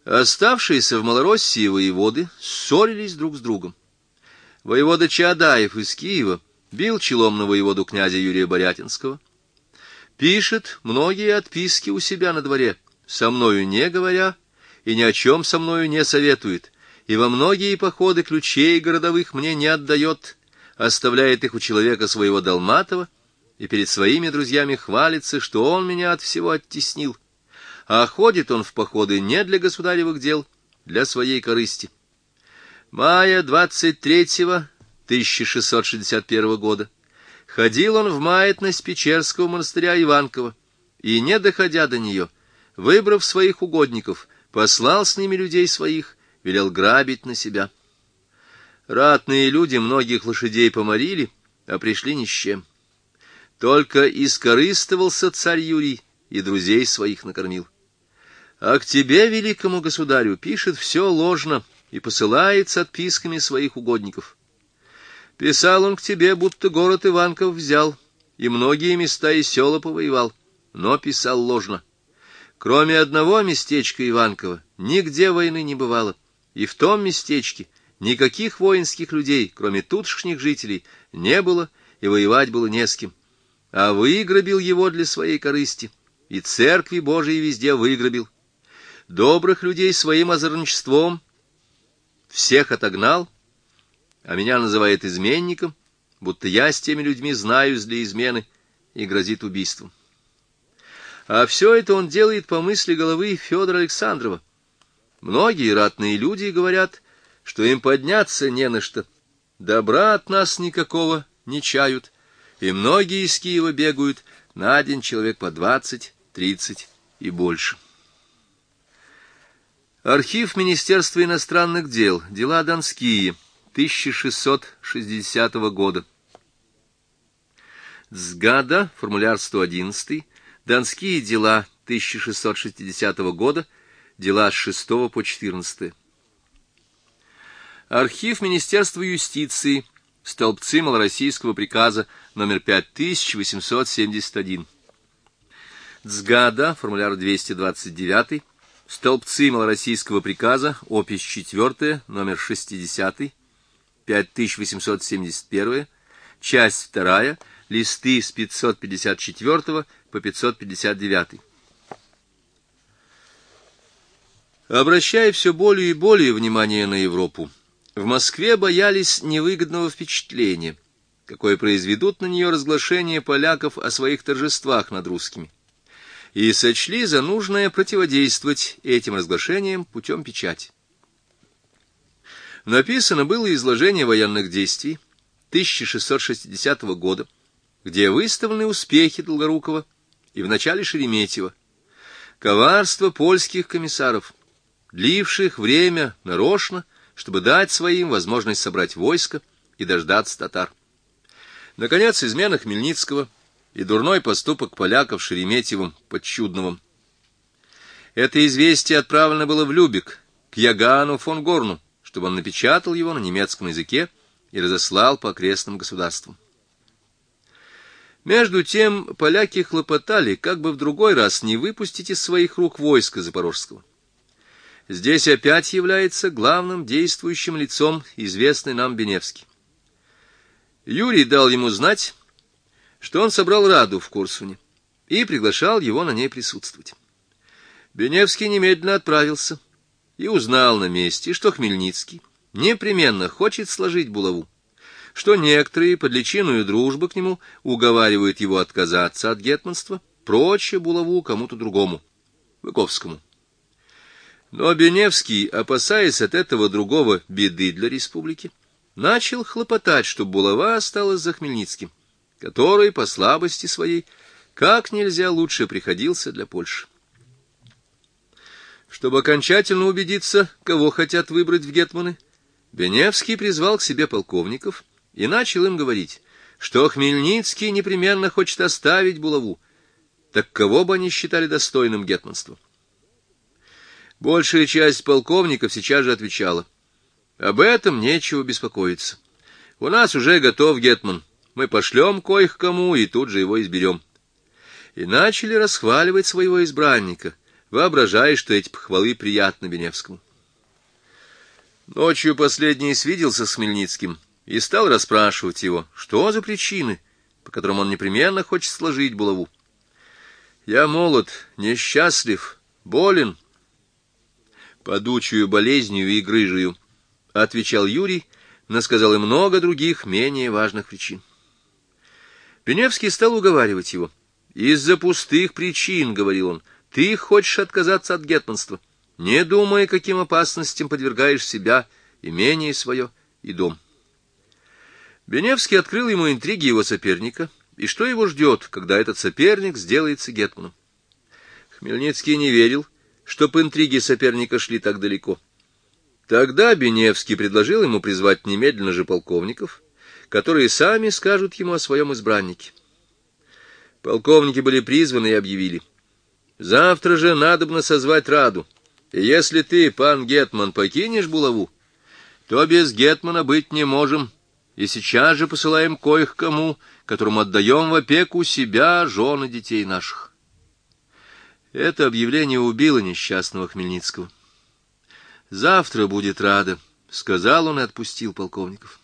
Оставшиеся в Малороссии воеводы ссорились друг с другом. Воевода Чаадаев из Киева бил челом на воеводу князя Юрия Борятинского. Пишет многие отписки у себя на дворе, со мною не говоря, и ни о чем со мною не советует, и во многие походы ключей городовых мне не отдает, оставляет их у человека своего Долматова, и перед своими друзьями хвалится, что он меня от всего оттеснил. А ходит он в походы не для государевых дел, для своей корысти. Мая 23-го 1661 года ходил он в маятность Печерского монастыря Иванкова, и, не доходя до нее, выбрав своих угодников, послал с ними людей своих, велел грабить на себя. Ратные люди многих лошадей поморили, а пришли ни с чем. Только искорыстывался царь Юрий и друзей своих накормил. А к тебе, великому государю, пишет все ложно и посылает с отписками своих угодников. Писал он к тебе, будто город Иванков взял, и многие места и села повоевал, но писал ложно. Кроме одного местечка Иванкова, нигде войны не бывало, и в том местечке никаких воинских людей, кроме тутшних жителей, не было, и воевать было не с кем. А выграбил его для своей корысти, и церкви Божией везде выграбил. Добрых людей своим озорничеством всех отогнал, а меня называет изменником, будто я с теми людьми знаюсь для измены, и грозит убийством. А все это он делает по мысли головы Федора Александрова. Многие ратные люди говорят, что им подняться не на что, добра от нас никакого не чают, и многие из Киева бегают, на день человек по 20-30 и больше. Архив Министерства иностранных дел. Дела Донские. 1660 года. Цгада. Формуляр 111. Донские дела. 1660 года. Дела с 6 по 14. Архив Министерства юстиции. Столбцы малороссийского приказа. Номер 5871. Цгада. Формуляр 229. Столбцы малороссийского приказа, опись 4, номер 60, 5871, часть 2, листы с 554 по 559. Обращая все более и более внимание на Европу, в Москве боялись невыгодного впечатления, какое произведут на нее разглашения поляков о своих торжествах над русскими, и сочли за нужное противодействовать этим разглашениям путем печати. Написано было изложение военных действий 1660 года, где выставлены успехи Долгорукова и в начале Шереметьева, коварство польских комиссаров, дливших время нарочно, чтобы дать своим возможность собрать войско и дождаться татар. Наконец, измена Хмельницкого и дурной поступок поляков Шереметьевым под Чудновым. Это известие отправлено было в Любек к Ягану фон Горну, чтобы он напечатал его на немецком языке и разослал по окрестным государствам. Между тем поляки хлопотали, как бы в другой раз не выпустить из своих рук войска Запорожского. Здесь опять является главным действующим лицом известный нам Беневский. Юрий дал ему знать, что он собрал раду в Корсуне и приглашал его на ней присутствовать. Беневский немедленно отправился и узнал на месте, что Хмельницкий непременно хочет сложить булаву, что некоторые под личиною дружбы к нему уговаривают его отказаться от гетманства, прочее булаву кому-то другому, Выковскому. Но Беневский, опасаясь от этого другого беды для республики, начал хлопотать, чтобы булава осталась за Хмельницким, который по слабости своей как нельзя лучше приходился для Польши. Чтобы окончательно убедиться, кого хотят выбрать в гетманы, Беневский призвал к себе полковников и начал им говорить, что Хмельницкий непременно хочет оставить булаву, так кого бы они считали достойным гетманства. Большая часть полковников сейчас же отвечала: об этом нечего беспокоиться. У нас уже готов гетман. Мы пошлем кое-кому и тут же его изберем. И начали расхваливать своего избранника, воображая, что эти похвалы приятны Беневскому. Ночью последний свиделся с Хмельницким и стал расспрашивать его, что за причины, по которым он непременно хочет сложить булаву. «Я молод, несчастлив, болен падучую болезнью и грыжею», — отвечал Юрий, но сказал и много других, менее важных причин. Беневский стал уговаривать его. «Из-за пустых причин, — говорил он, — ты хочешь отказаться от гетманства, не думая, каким опасностям подвергаешь себя, имение свое и дом». Беневский открыл ему интриги его соперника, и что его ждет, когда этот соперник сделается гетманом. Хмельницкий не верил, чтоб интриги соперника шли так далеко. Тогда Беневский предложил ему призвать немедленно же полковников, которые сами скажут ему о своем избраннике. Полковники были призваны и объявили: «Завтра же надобно созвать раду, и если ты, пан гетман, покинешь булаву, то без гетмана быть не можем, и сейчас же посылаем кое-кому, которому отдаем в опеку себя, жен и детей наших». Это объявление убило несчастного Хмельницкого. «Завтра будет рада», — сказал он и отпустил полковников.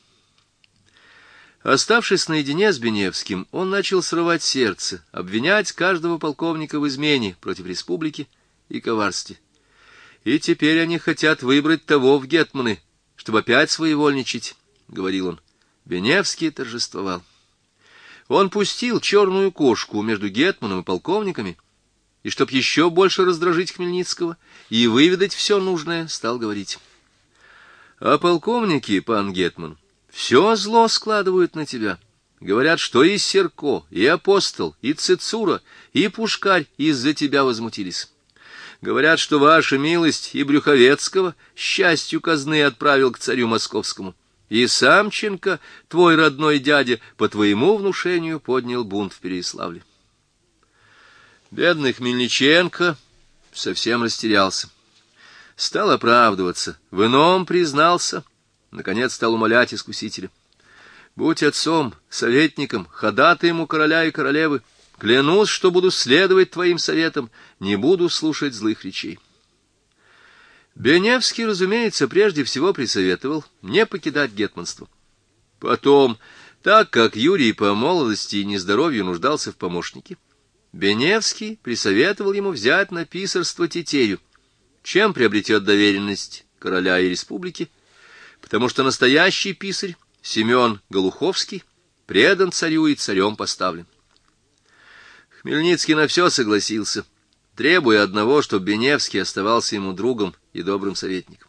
Оставшись наедине с Беневским, он начал срывать сердце, обвинять каждого полковника в измене против республики и коварстве. «И теперь они хотят выбрать того в гетманы, чтобы опять своевольничать», — говорил он. Беневский торжествовал. Он пустил черную кошку между гетманом и полковниками, и, чтоб еще больше раздражить Хмельницкого и выведать все нужное, стал говорить: «А полковники, пан гетман, все зло складывают на тебя. Говорят, что и Серко, и Апостол, и Цицура, и Пушкарь из-за тебя возмутились. Говорят, что ваша милость и Брюховецкого счастью казны отправил к царю московскому, и Самченко, твой родной дядя, по твоему внушению поднял бунт в Переяславле». Бедный Хмельниченко совсем растерялся. Стал оправдываться, в ином признался, наконец стал умолять искусителя: «Будь отцом, советником, ходатаем у короля и королевы, клянусь, что буду следовать твоим советам, не буду слушать злых речей». Беневский, разумеется, прежде всего присоветовал не покидать гетманство. Потом, так как Юрий по молодости и нездоровью нуждался в помощнике, Беневский присоветовал ему взять на писарство Тетерю, чем приобретет доверенность короля и республики, потому что настоящий писарь Семен Голуховский предан царю и царем поставлен. Хмельницкий на все согласился, требуя одного, чтобы Беневский оставался ему другом и добрым советником.